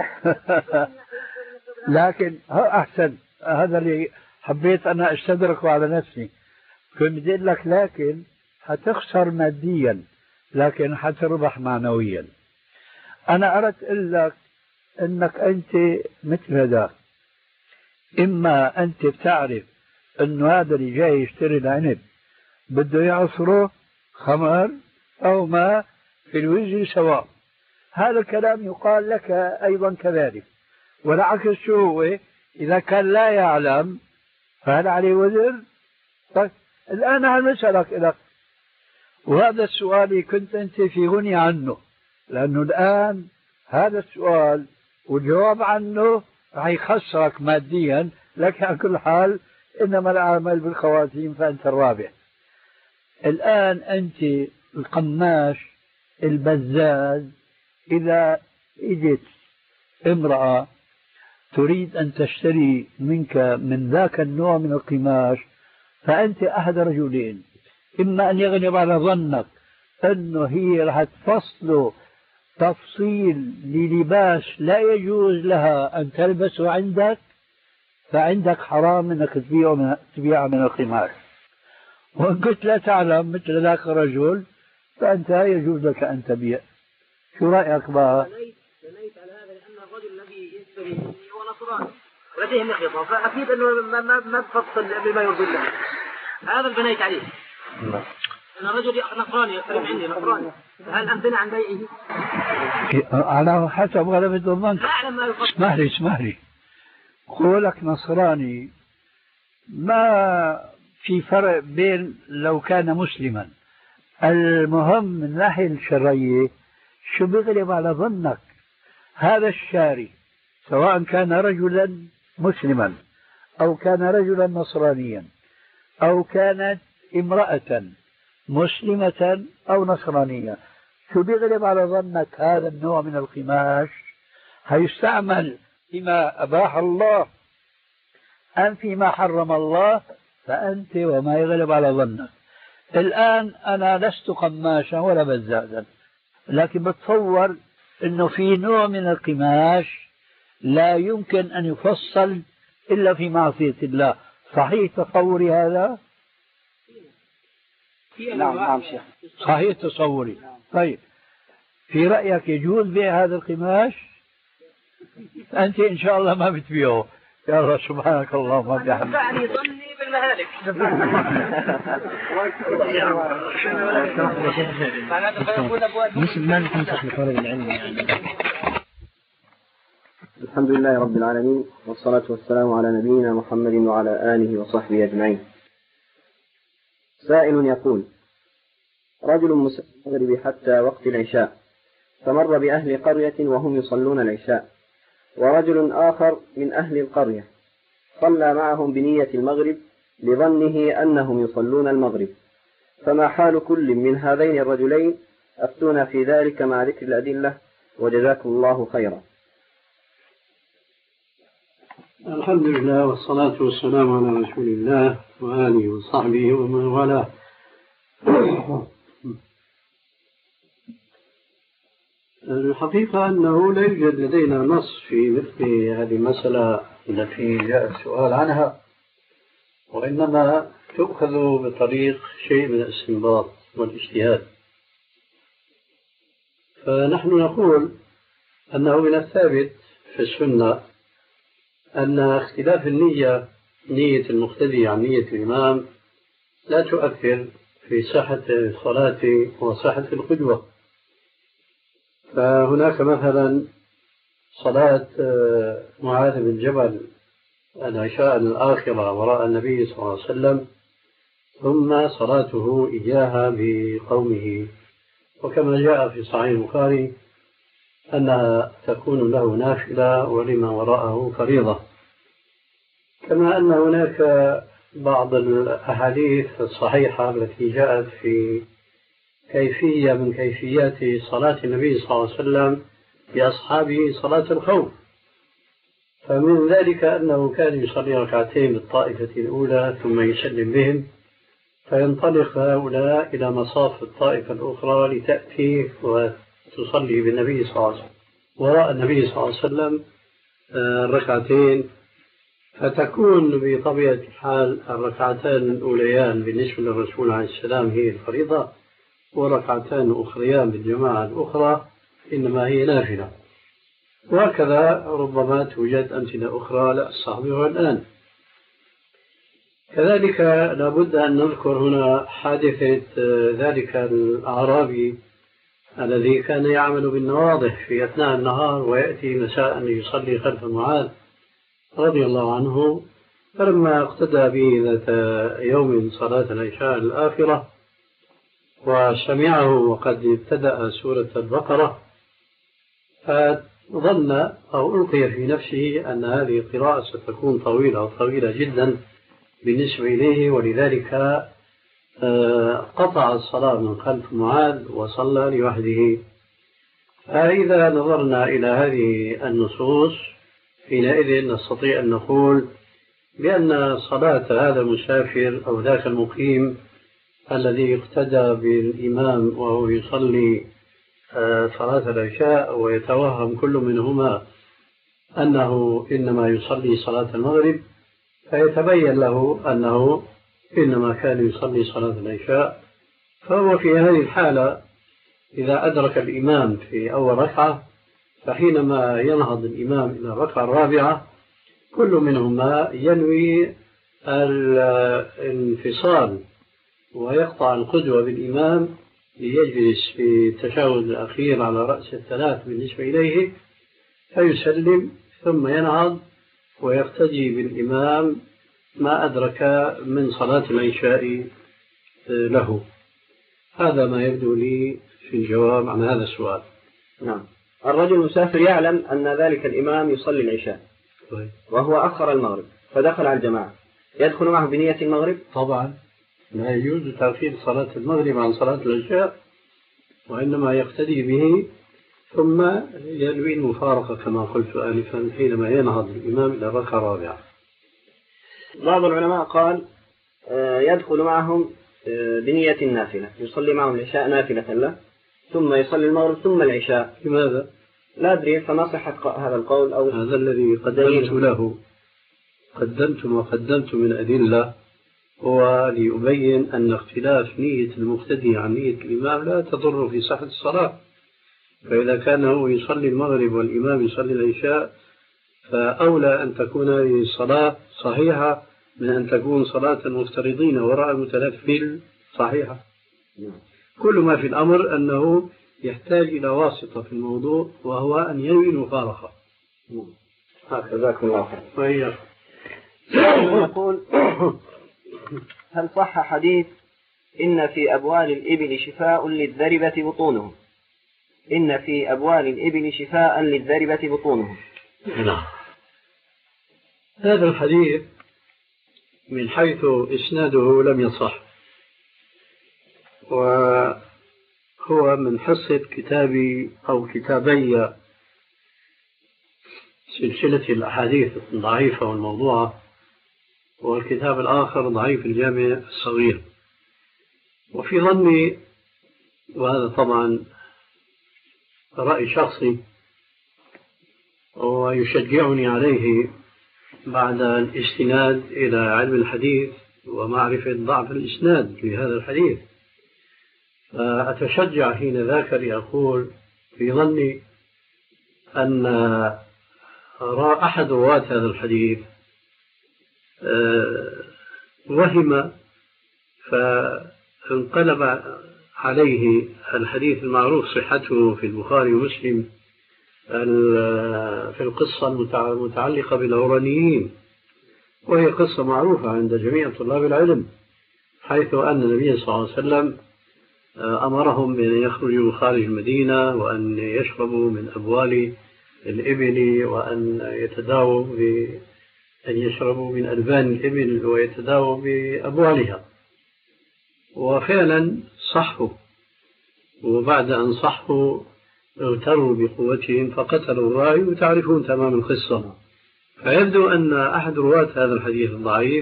لكن أحسن، هذا اللي حبيت أنا أستدركه على نفسي. كنت بدي أقول لك لكن حتخسر ماديا لكن حتربح معنويا. أنا أردت أقول لك أنك أنت مثل هذا، إما أنت بتعرف أنه هذا اللي جاي يشتري العنب بده يعصره خمر أو ما في الوزن سواء. هذا الكلام يقال لك أيضا كذلك. والعكس شو هو؟ إذا كان لا يعلم فهل عليه وزر؟ طيب الآن أنا أسألك لك، وهذا السؤال كنت أنت في غني عنه، لأنه الآن هذا السؤال والجواب عنه راح يخسرك ماديا، لكن على كل حال إنما الأعمال بالخواتيم فأنت الرابح. الآن أنت القماش البزاز، إذا إجت امرأة تريد أن تشتري منك من ذاك النوع من القماش، فأنت أحد رجلين: إما أن يغلب على ظنك أنه هي رح تفصله تفصيل للباس لا يجوز لها أن تلبسه عندك، فعندك حرام أنك تبيعه من القماش. وإن كنت لا تعلم مثل ذاك الرجل فأنت يجوز لك أن تبيع. شو رأيك بقى؟ بنيت على هذا لأن الرجل الذي يشتري مني هو نصراني ولديه مخيطة، فأكيد أنه ما ما ما بفصل بما يرضي الله. هذا اللي بنيت عليه. أن الرجل نصراني يشتري عندي نصراني، هل أمتنع عن بيعه؟ على حسب غلبة الظن. لا أعلم ما يفصل. اسمح لي اسمح لي، قولك نصراني ما في فرق بين لو كان مسلما. المهم من الناحية الشرعية شو بيغلب على ظنك؟ هذا الشاري سواء كان رجلا مسلما أو كان رجلا نصرانيا أو كانت امرأة مسلمة أو نصرانية، شو بيغلب على ظنك هذا النوع من القماش هيستعمل فيما أباح الله أم فيما حرم الله؟ فأنت وما يغلب على ظنك. الآن أنا لست قماشا ولا بزازا، لكن بتصور أنه في نوع من القماش لا يمكن أن يفصل إلا في معصية الله. صحيح تصوري هذا؟ نعم نعم شيخ، صحيح تصوري. طيب في رأيك يجوز بيع هذا القماش؟ أنت إن شاء الله ما بتبيعه. يا رب سبحانك اللهم وبحمدك. يعني ظني بالمهالك. مثل ما ننصح لطالب العلم يعني. الحمد لله رب العالمين، والصلاة والسلام على نبينا محمد وعلى آله وصحبه أجمعين. سائل يقول: رجل مسافر المغرب حتى وقت العشاء، فمر بأهل قرية وهم يصلون العشاء، ورجل آخر من أهل القرية صلى معهم بنية المغرب لظنه أنهم يصلون المغرب، فما حال كل من هذين الرجلين؟ أفتونا في ذلك مع ذكر الأدلة، وجزاكم الله خيرا. الحمد لله والصلاة والسلام على رسول الله وآله وصحبه ومن والاه. الحقيقة أنه لا يوجد لدينا نص في مثل هذه المسألة التي جاء السؤال عنها، وإنما تؤخذ بطريق شيء من الاستنباط والاجتهاد. فنحن نقول أنه من الثابت في السنة أن اختلاف النية، نية المقتدي عن نية الإمام، لا تؤثر في صحة الصلاة وصحة القدوة. فهناك مثلا صلاة معاذ بن جبل العشاء الآخرة وراء النبي صلى الله عليه وسلم، ثم صلاته إياها بقومه، وكما جاء في صحيح البخاري أنها تكون له نافلة ولما وراءه فريضة. كما أن هناك بعض الأحاديث الصحيحة التي جاءت في كيفية من كيفيات صلاة النبي صلى الله عليه وسلم بأصحابه صلاة الخوف، فمن ذلك أنه كان يصلي ركعتين بالطائفة الأولى ثم يسلم بهم، فينطلق هؤلاء إلى مصاف الطائفة الأخرى لتأتي وتصلي بالنبي صلى الله عليه وسلم وراء النبي صلى الله عليه وسلم الركعتين، فتكون بطبيعة الحال الركعتان الأوليان بالنسبة للرسول عليه السلام هي الفريضة، وركعتان أخريان بالجماعة الأخرى إنما هي نافلة. وهكذا ربما توجد أمثلة أخرى لا أستحضرها الآن. كذلك لابد أن نذكر هنا حادثة ذلك الأعرابي الذي كان يعمل بالنواضح في أثناء النهار ويأتي مساء يصلي خلف معاذ رضي الله عنه، فلما اقتدى به ذات يوم صلاة العشاء الآخرة وسمعه وقد ابتدأ سورة البقرة، فظن أو ألقي في نفسه أن هذه القراءة ستكون طويلة طويلة جدا بالنسبة إليه، ولذلك قطع الصلاة من خلف معاذ وصلى لوحده. فإذا نظرنا إلى هذه النصوص حينئذ نستطيع أن نقول بأن صلاة هذا المسافر أو ذاك المقيم الذي اقتدى بالإمام وهو يصلي صلاة العشاء ويتوهم كل منهما أنه إنما يصلي صلاة المغرب، فيتبين له أنه إنما كان يصلي صلاة العشاء، فهو في هذه الحالة إذا أدرك الإمام في أول ركعة، فحينما ينهض الإمام إلى الركعة الرابعة كل منهما ينوي الانفصال ويقطع القدوة بالإمام ليجلس في التشهد الأخير على رأس الثلاث بالنسبة إليه، فيسلم ثم ينهض ويقتدي بالإمام ما أدرك من صلاة العشاء له. هذا ما يبدو لي في الجواب عن هذا السؤال. نعم. الرجل المسافر يعلم أن ذلك الإمام يصلي العشاء وهو أخر المغرب فدخل على الجماعة، يدخل معه بنية المغرب؟ طبعا لا يجوز تأخير صلاة المغرب عن صلاة العشاء، وإنما يقتدي به ثم ينوي المفارقة كما قلت آنفا حينما ينهض الإمام إلى الركعة الرابعة. بعض العلماء قال يدخل معهم بنية النافلة، يصلي معهم العشاء نافلة له ثم يصلي المغرب ثم العشاء. لماذا؟ لا أدري، فما صحة هذا القول أو هذا الذي قدمت له قدمت وقدمت من أدلة هو ليبين أن اختلاف نية المقتدي عن نية الإمام لا تضر في صحة الصلاة. فإذا كان هو يصلي المغرب والإمام يصلي العشاء فأولى أن تكون هذه الصلاة صحيحة من أن تكون صلاة المفترضين وراء المتنفل صحيحة. كل ما في الأمر أنه يحتاج إلى واسطة في الموضوع وهو أن ينوي المفارقة. هكذا الله خير. يقول هل صح حديث إن في أبوال الإبل شفاء للذربة بطونهم؟ إن في أبوال الإبل شفاء للذربة بطونهم. نعم. هذا الحديث من حيث إسناده لم يصح، وهو من حصة كتابي أو كتابي سلسلة الأحاديث الضعيفة والموضوعة، والكتاب الآخر ضعيف الجامع الصغير. وفي ظني، وهذا طبعا رأي شخصي ويشجعني عليه بعد الاستناد إلى علم الحديث ومعرفة ضعف الإسناد لهذا الحديث، فأتشجع حين ذاك لأقول في ظني أن أحد رواة هذا الحديث وهم فانقلب عليه الحديث المعروف صحته في البخاري ومسلم في القصة المتعلقة بالعرانيين، وهي قصة معروفة عند جميع طلاب العلم، حيث أن النبي صلى الله عليه وسلم أمرهم بأن يخرجوا خارج المدينة وأن يشربوا من أبوال الإبل وأن يتداووا بأن يشربوا من ألبان الإبل ويتداووا بأبوالها. وفعلا صحوا، وبعد أن صحوا اغتروا بقوتهم فقتلوا الراعي، وتعرفون تمام القصة. فيبدو أن أحد رواة هذا الحديث الضعيف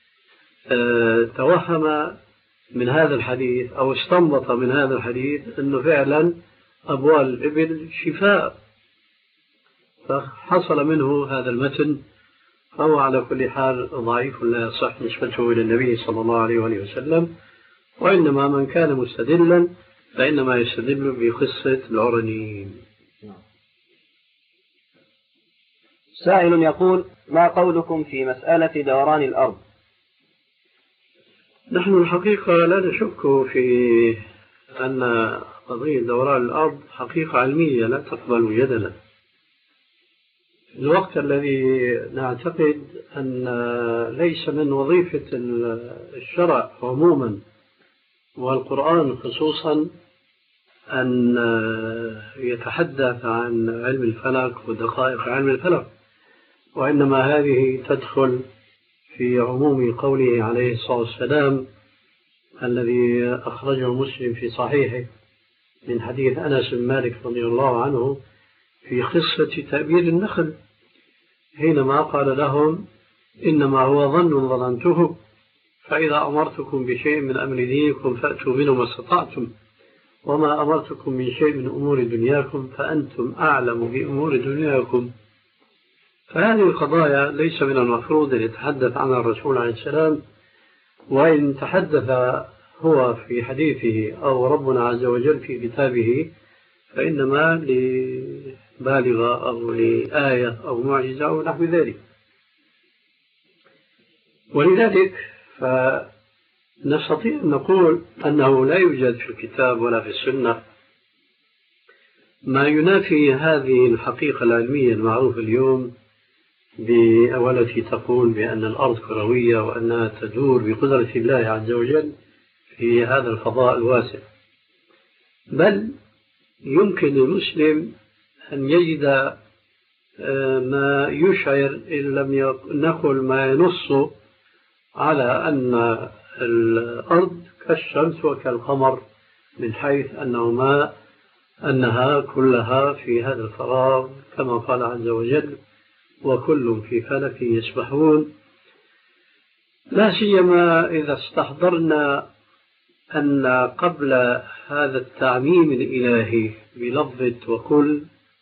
توهم من هذا الحديث أو استنبط من هذا الحديث أنه فعلا أبوال الإبل شفاء، فحصل منه هذا المتن، فهو على كل حال ضعيف لا يصح نسبته إلى النبي صلى الله عليه وسلم. وإنما من كان مستدلا فإنما يستدل بقصة العرنيين. سائل يقول ما قولكم في مسألة دوران الأرض؟ نحن الحقيقة لا نشك في أن قضية دوران الأرض حقيقة علمية لا تقبل جدلا. الوقت الذي نعتقد أن ليس من وظيفة الشرع عموما والقرآن خصوصا أن يتحدث عن علم الفلك ودقائق علم الفلك، وإنما هذه تدخل في عموم قوله عليه الصلاة والسلام الذي أخرجه مسلم في صحيحه من حديث أنس بن مالك رضي الله عنه في قصة تأبير النخل، حينما قال لهم إنما هو ظن ظننته، فإذا أمرتكم بشيء من أمر دينكم فأتوا منه ما استطعتم، وما أمرتكم من شيء من أمور دنياكم فأنتم أعلم بأمور دنياكم. فهذه القضايا ليس من المفروض أن يتحدث عنها الرسول عليه السلام، وإن تحدث هو في حديثه أو ربنا عز وجل في كتابه فإنما لبالغة أو لآية أو معجزة أو نحو ذلك. ولذلك فنستطيع أن نقول أنه لا يوجد في الكتاب ولا في السنة ما ينافي هذه الحقيقة العلمية المعروفة اليوم والتي تقول بأن الأرض كروية وأنها تدور بقدرة الله عز وجل في هذا الفضاء الواسع، بل يمكن للمسلم أن يجد ما يشعر إن لم نقل ما ينص على أن الأرض كالشمس وكالقمر، من حيث أنهما أنها كلها في هذا الفراغ كما قال عز وجل وكل في فلك يسبحون. لا سيما إذا استحضرنا أن قبل هذا التعميم الإلهي بلفظة وكل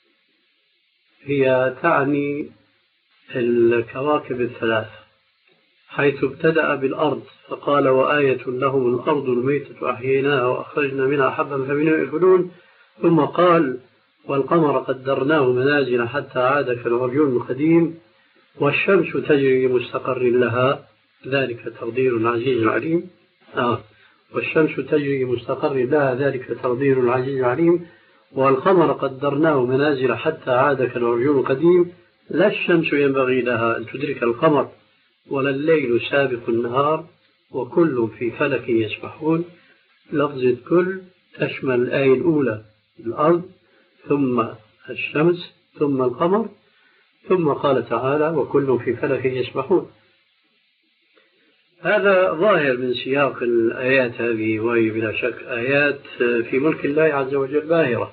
هي تعني الكواكب الثلاث، حيث ابتدأ بالأرض فقال وآية لهم الأرض الميتة أحييناها وأخرجنا منها حبا فمنه يأكلون، ثم قال والقمر قدرناه منازل حتى عاد كالعرجون القديم، والشمس تجري لمستقر لها ذلك تقدير العزيز العليم. آه. والشمس تجري لمستقر لها ذلك تقدير العزيز العليم، والقمر قدرناه منازل حتى عاد كالعرجون القديم. لا الشمس ينبغي لها أن تدرك القمر ولا الليل سابق النهار وكل في فلك يسبحون. لفظة كل تشمل الآية الأولى الأرض ثم الشمس ثم القمر، ثم قال تعالى وكل في فلك يسبحون. هذا ظاهر من سياق الآيات هذه، وهي بلا شك آيات في ملك الله عز وجل باهرة.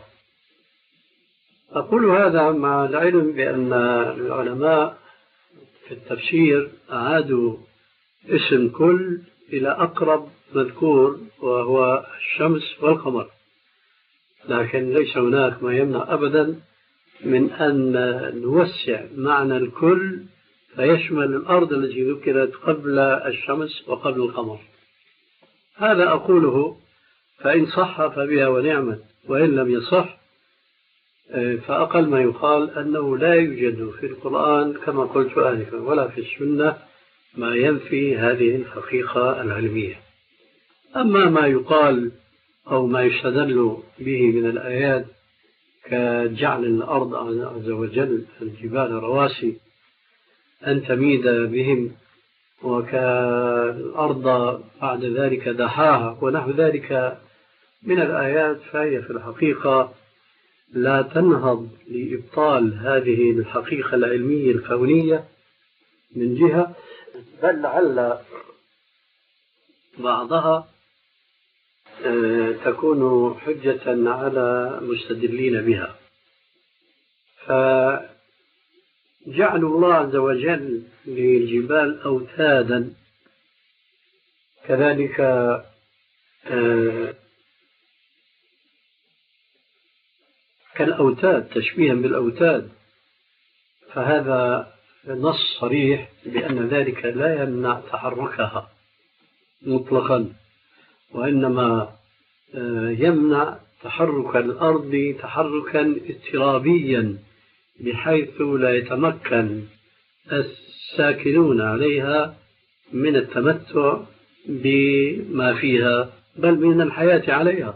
أقول هذا مع العلم بأن العلماء في التفسير أعادوا اسم كل إلى أقرب مذكور وهو الشمس والقمر، لكن ليس هناك ما يمنع أبدا من أن نوسع معنى الكل فيشمل الأرض التي ذكرت قبل الشمس وقبل القمر. هذا أقوله، فإن صح فبها ونعمت، وإن لم يصح فأقل ما يقال أنه لا يوجد في القرآن كما قلت آنفا ولا في السنة ما ينفي هذه الحقيقة العلمية. أما ما يقال أو ما يستدل به من الآيات كجعل الأرض عز وجل الجبال رواسي أن تميد بهم، وكالأرض بعد ذلك دحاها ونحو ذلك من الآيات، فهي في الحقيقة لا تنهض لإبطال هذه الحقيقة العلمية الكونية من جهة، بل لعل بعضها تكون حجة على مستدلين بها. فجعل الله عز وجل للجبال أوتادا كذلك كالأوتاد تشبيها بالأوتاد، فهذا نص صريح بأن ذلك لا يمنع تحركها مطلقا، وإنما يمنع تحرك الأرض تحركا اضطرابيا بحيث لا يتمكن الساكنون عليها من التمتع بما فيها بل من الحياة عليها.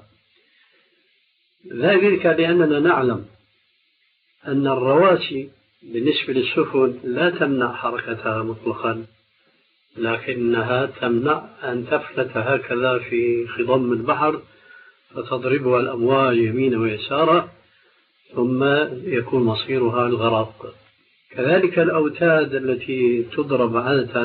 ذلك لأننا نعلم أن الرواسي بالنسبة للسفن لا تمنع حركتها مطلقا، لكنها تمنع أن تفلت هكذا في خضم البحر فتضربها الأمواج يمينا ويسارا ثم يكون مصيرها الغرق. كذلك الأوتاد التي تضرب عادة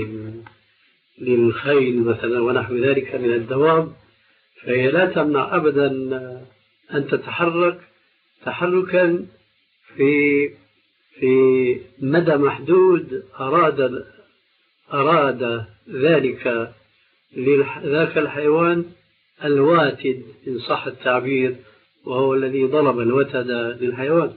للخيل مثلا ونحو ذلك من الدواب، فهي لا تمنع أبدا أن تتحرك تحركا في في مدى محدود أراد أراد ذلك لذاك الحيوان الواتد إن صح التعبير، وهو الذي ضرب الوتد للحيوان.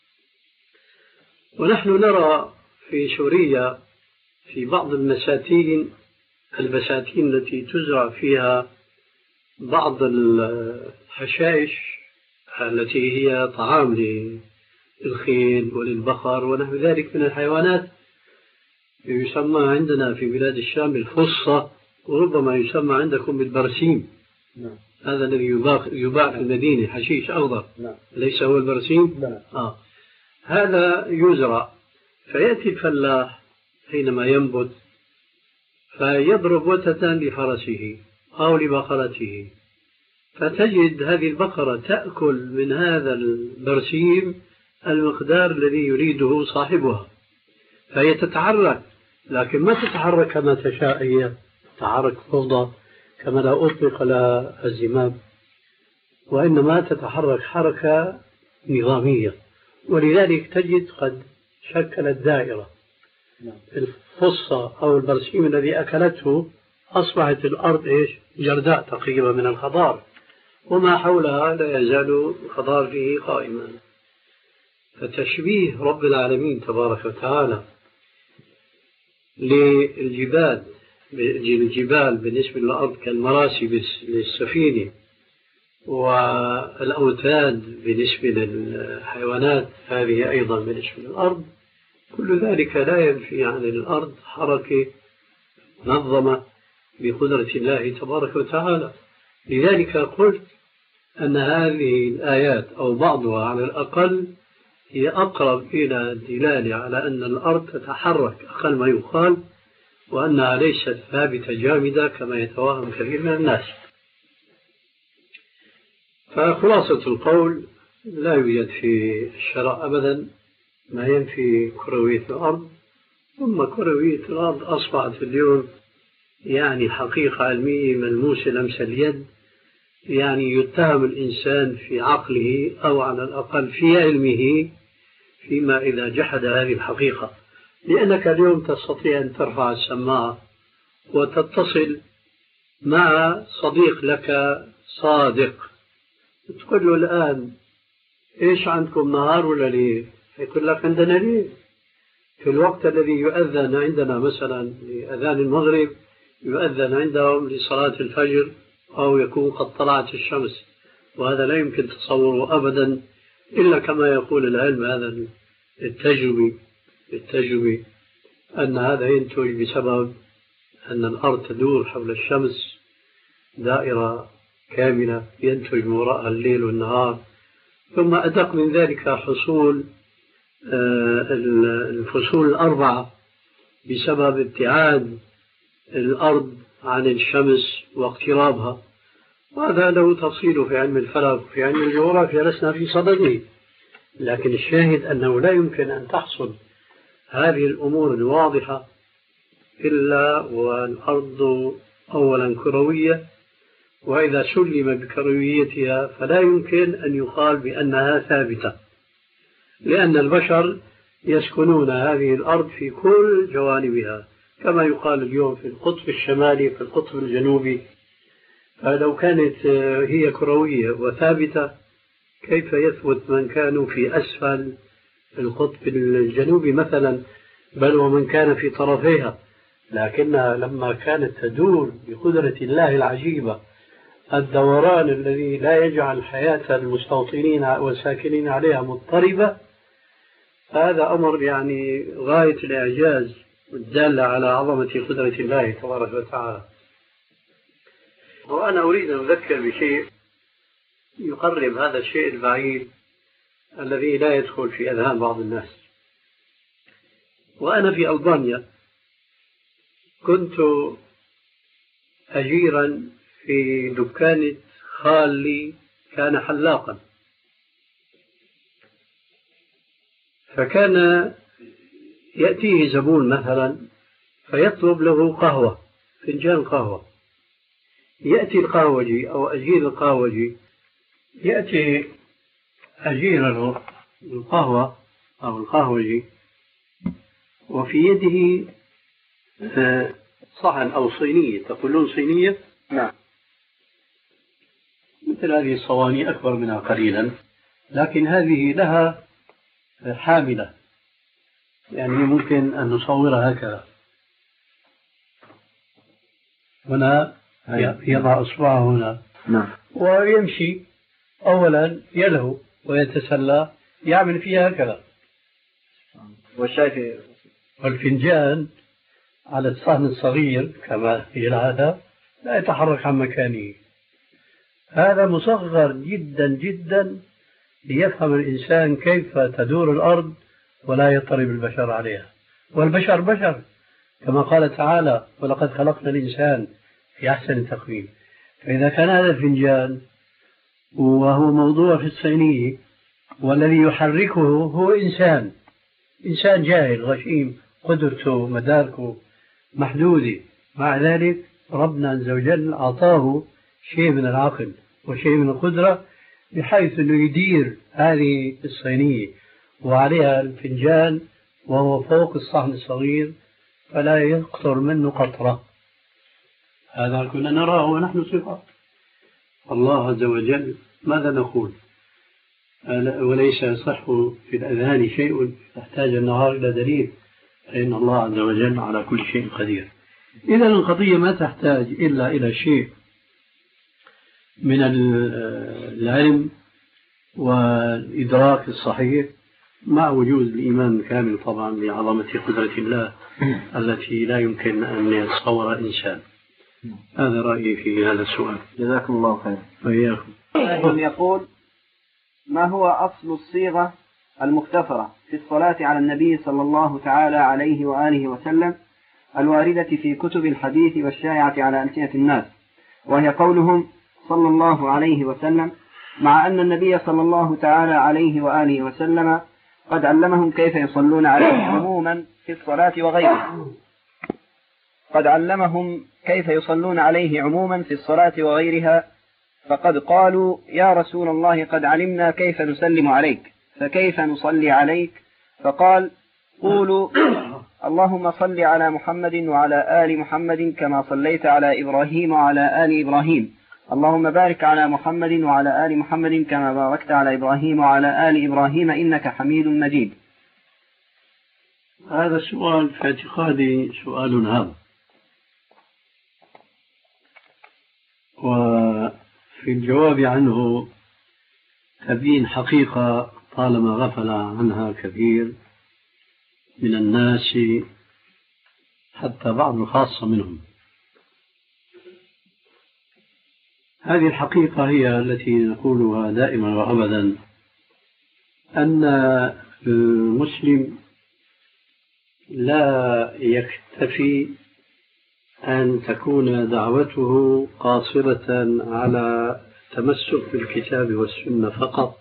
ونحن نرى في سوريا في بعض المساتين البساتين التي تزرع فيها بعض الحشائش التي هي طعام للخيل وللبقر ونحو ذلك من الحيوانات، يسمى عندنا في بلاد الشام الفصة، وربما يسمى عندكم بالبرسيم. نعم. هذا الذي يباع في المدينة، حشيش أخضر. نعم. ليس هو البرسيم؟ نعم. آه. هذا يزرع فيأتي الفلاح حينما ينبت فيضرب وتة لفرسه أو لبقرته، فتجد هذه البقرة تأكل من هذا البرسيم المقدار الذي يريده صاحبها، فهي تتحرك، لكن ما تتحرك كما تشاء، هي تتحرك فوضى كما لا أطلق لها الزمام، وإنما تتحرك حركة نظامية. ولذلك تجد قد شكلت دائرة، الفصة أو البرسيم الذي أكلته أصبحت الأرض إيش؟ جرداء تقريبا من الخضار، وما حولها لا يزال الخضار فيه قائما. فتشبيه رب العالمين تبارك وتعالى للجبال الجبال بالنسبة للأرض كالمراسي للسفينة، والأوتاد بالنسبة للحيوانات هذه أيضا بالنسبة للأرض، كل ذلك لا ينفي عن الأرض حركة منظمة بقدرة الله تبارك وتعالى. لذلك قلت أن هذه الآيات أو بعضها على الأقل هي أقرب إلى الدلالة على أن الأرض تتحرك أقل ما يقال، وأنها ليست ثابتة جامدة كما يتوهم كثير من الناس. فخلاصة القول لا يوجد في الشرع أبدا ما ينفي كروية الأرض، ثم كروية الأرض أصبحت اليوم يعني حقيقة علمية ملموسة لمس اليد، يعني يتهم الإنسان في عقله أو على الأقل في علمه فيما إذا جحد هذه الحقيقة، لأنك اليوم تستطيع أن ترفع السماعة وتتصل مع صديق لك صادق، تقول له الآن إيش عندكم نهار ولا ليل؟ يقول لك عندنا ليل. في الوقت الذي يؤذن عندنا مثلا لأذان المغرب يؤذن عندهم لصلاة الفجر أو يكون قد طلعت الشمس، وهذا لا يمكن تصوره أبدا إلا كما يقول العلم هذا التجربي التجربي أن هذا ينتج بسبب أن الأرض تدور حول الشمس دائرة كاملة ينتج من وراءها الليل والنهار. ثم أدق من ذلك حصول الفصول الأربعة بسبب ابتعاد الأرض عن الشمس واقترابها، وهذا له تفصيل في علم الفلك وفي علم الجغرافيا لسنا في صدده، لكن الشاهد أنه لا يمكن أن تحصل هذه الأمور الواضحة إلا والأرض أولا كروية، وإذا سلم بكرويتها فلا يمكن أن يقال بأنها ثابتة، لأن البشر يسكنون هذه الأرض في كل جوانبها كما يقال اليوم في القطب الشمالي في القطب الجنوبي. فلو كانت هي كروية وثابتة كيف يثبت من كانوا في أسفل القطب الجنوبي مثلا، بل ومن كان في طرفيها، لكنها لما كانت تدور بقدرة الله العجيبة الدوران الذي لا يجعل حياة المستوطنين والساكنين عليها مضطربة، هذا أمر يعني غاية الإعجاز والدالة على عظمة قدرة الله تبارك وتعالى. وأنا أريد أن أذكر بشيء يقرب هذا الشيء البعيد الذي لا يدخل في أذهان بعض الناس. وأنا في ألبانيا كنت أجيرا في دكانة خالي كان حلاقا، فكان يأتيه زبون مثلا فيطلب له قهوة، فنجان قهوة، يأتي القهوجي أو أجير القهوجي يأتي أجير له القهوة أو القهوجي وفي يده صحن أو صينية، تقولون صينية؟ نعم. مثل هذه الصواني أكبر منها قليلا، لكن هذه لها حاملة، يعني ممكن أن نصورها هكذا. هنا يضع إصبعه هنا. نعم. ويمشي أولا يلهو ويتسلى يعمل فيها هكذا. والشاي والفنجان على الصحن الصغير كما هي العادة لا يتحرك عن مكانه. هذا مصغر جدا جدا ليفهم الإنسان كيف تدور الأرض ولا يضطرب البشر عليها، والبشر بشر كما قال تعالى ولقد خلقنا الإنسان في أحسن تقويم. فإذا كان هذا الفنجان وهو موضوع في الصينية والذي يحركه هو إنسان إنسان جاهل غشيم قدرته مداركه محدودة، مع ذلك ربنا عز وجل أعطاه شيء من العقل وشيء من القدرة بحيث أنه يدير هذه الصينية وعليها الفنجان وهو فوق الصحن الصغير فلا يقطر منه قطرة. هذا كنا نراه ونحن صغار. الله عز وجل ماذا نقول؟ وليس يصح في الأذهان شيء يحتاج النهار إلى دليل، فإن الله عز وجل على كل شيء قدير. إذا القضية ما تحتاج إلا إلى شيء من العلم والإدراك الصحيح مع وجود الإيمان الكامل طبعا بعظمة قدرة الله التي لا يمكن أن يتصور إنسان. هذا رأيي في هذا السؤال. جزاكم الله خير. وإياكم. يقول: ما هو أصل الصيغة المختصرة في الصلاة على النبي صلى الله تعالى عليه وآله وسلم الواردة في كتب الحديث والشائعة على ألسنة الناس، وهي قولهم صلى الله عليه وسلم، مع أن النبي صلى الله تعالى عليه وآله وسلم قد علمهم كيف يصلون عليه عموما في الصلاة وغيرها قد علمهم كيف يصلون عليه عموما في الصلاة وغيرها فقد قالوا: يا رسول الله قد علمنا كيف نسلم عليك، فكيف نصلي عليك؟ فقال: قولوا: اللهم صل على محمد وعلى آل محمد كما صليت على إبراهيم وعلى آل إبراهيم، اللهم بارك على محمد وعلى آل محمد كما باركت على إبراهيم وعلى آل إبراهيم إنك حميد مجيد. هذا السؤال في اعتقادي سؤال هام، وفي الجواب عنه تبين حقيقة طالما غفل عنها كثير من الناس حتى بعض الخاصة منهم. هذه الحقيقة هي التي نقولها دائما وأبدا، أن المسلم لا يكتفي أن تكون دعوته قاصرة على التمسك بالكتاب والسنة فقط،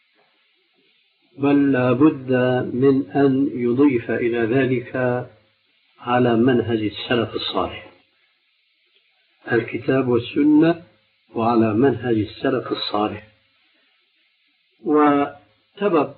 بل لابد من أن يضيف إلى ذلك على منهج السلف الصالح الكتاب والسنة وعلى منهج السلف الصالح. وسبب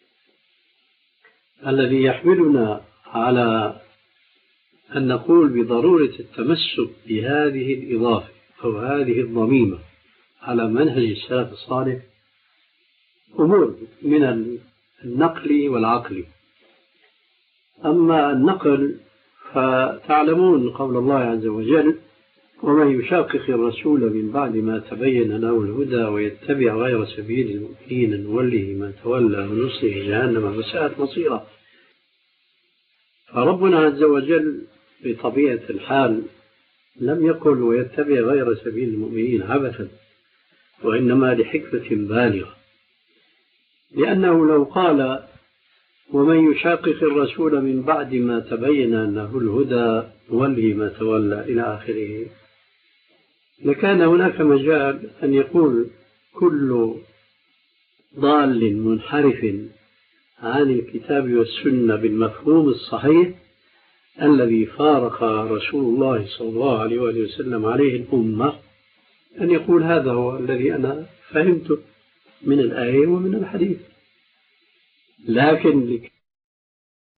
الذي يحملنا على أن نقول بضرورة التمسك بهذه الإضافة أو هذه الضميمة على منهج السلف الصالح أمور من النقل والعقل. أما النقل فتعلمون قول الله عز وجل: ومن يشاقق الرسول من بعد ما تبين له الهدى ويتبع غير سبيل المؤمنين نوله ما تولى ونصله جهنم وساءت مصيرا. فربنا عز وجل بطبيعة الحال لم يقل ويتبع غير سبيل المؤمنين عبثا، وإنما لحكمة بالغة، لأنه لو قال ومن يشاقق الرسول من بعد ما تبين له الهدى نوله ما تولى إلى آخره لكان هناك مجال أن يقول كل ضال منحرف عن الكتاب والسنة بالمفهوم الصحيح الذي فارق رسول الله صلى الله عليه وسلم عليه الأمة، أن يقول هذا هو الذي أنا فهمته من الآية ومن الحديث. لكن